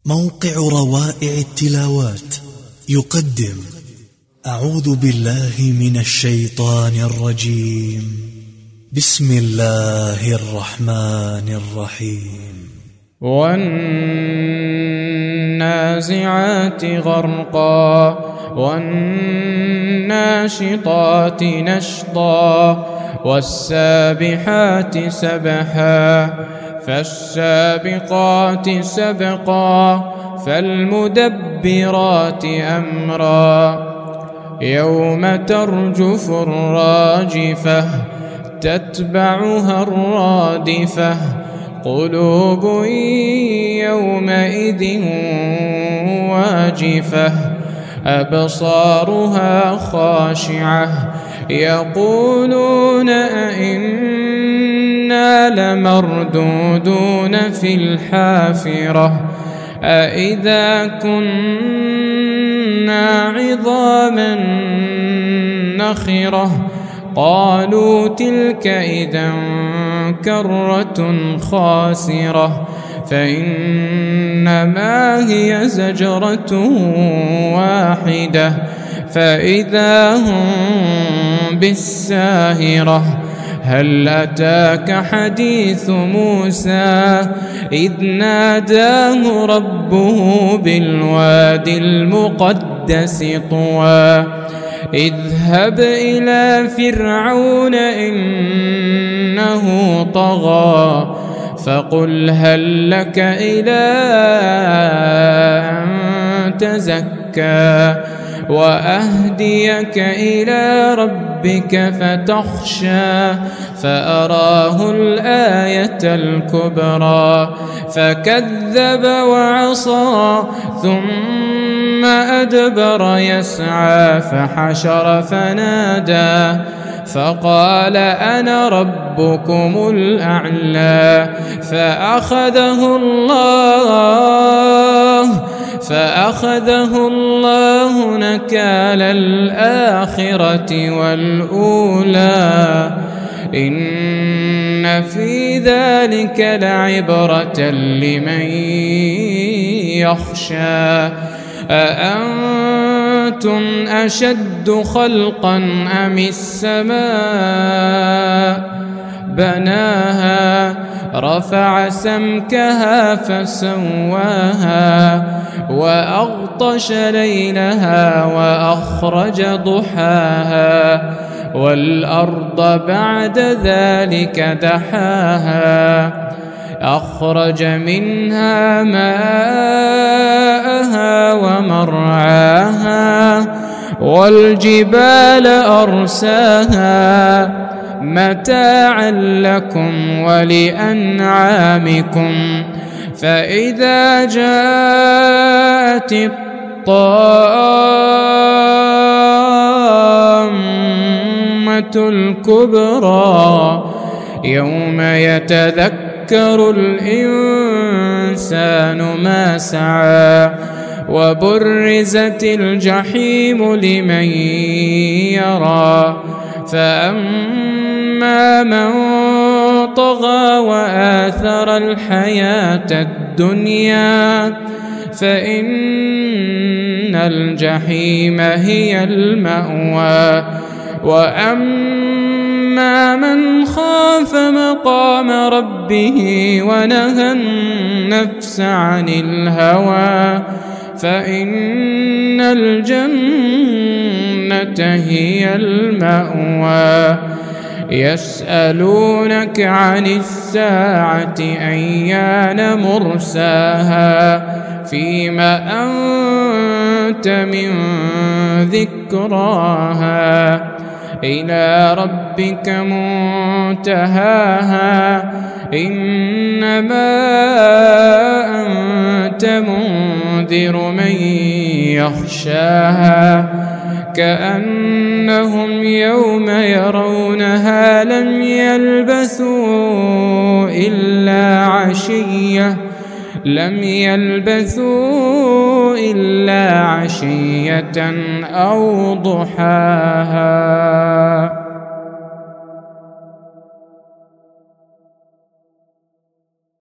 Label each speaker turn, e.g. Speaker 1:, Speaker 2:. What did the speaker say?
Speaker 1: موقع روائع التلاوات يقدم أعوذ بالله من الشيطان الرجيم. بسم الله الرحمن الرحيم.
Speaker 2: والنازعات غرقا والناشطات نشطا والسابحات سبحا فالسابقات سبقا فالمدبرات أمرا يوم ترجف الراجفة تتبعها الرادفة قلوب يومئذ واجفة أبصارها خاشعة يقولون أئنا لمردودون في الحافرة أئذا كنا عظاما نخرة قالوا تلك إذا كرة خاسرة فإنما هي زجرة واحدة فإذا هم بالساهرة هل أتاك حديث موسى إذ ناداه ربه بالوادي المقدس طوى اذهب إلى فرعون إنه طغى فقل هل لك إلى أن تزكى وأهديك إلى ربك فتخشى فأراه الآية الكبرى فكذب وعصى ثم أدبر يسعى فحشر فنادى فقال أنا ربكم الأعلى فأخذه الله نكال الآخرة والأولى إن في ذلك لعبرة لمن يخشى أأنتم أشد خلقا أم السماء بناها رفع سمكها فسواها وأغطش ليلها وأخرج ضحاها والأرض بعد ذلك دحاها أخرج منها ماءها ومرعاها والجبال أرساها متاعا لكم ولأنعامكم فإذا جاءت الطامة الكبرى يوم يتذكر الإنسان ما سعى وبرزت الجحيم لمن يرى فأما من طغى وآثر الحياة الدنيا فإن الجحيم هي المأوى وأما من خاف مقام ربه ونهى النفس عن الهوى فإن الجنة هي المأوى يسألونك عن الساعة أيان مرساها فيما أنت من ذكراها إلى ربك منتهاها إنما أنت منذر من يخشاها كأنهم يوم يرونها لم يلبثوا إلا عشية أو ضحاها.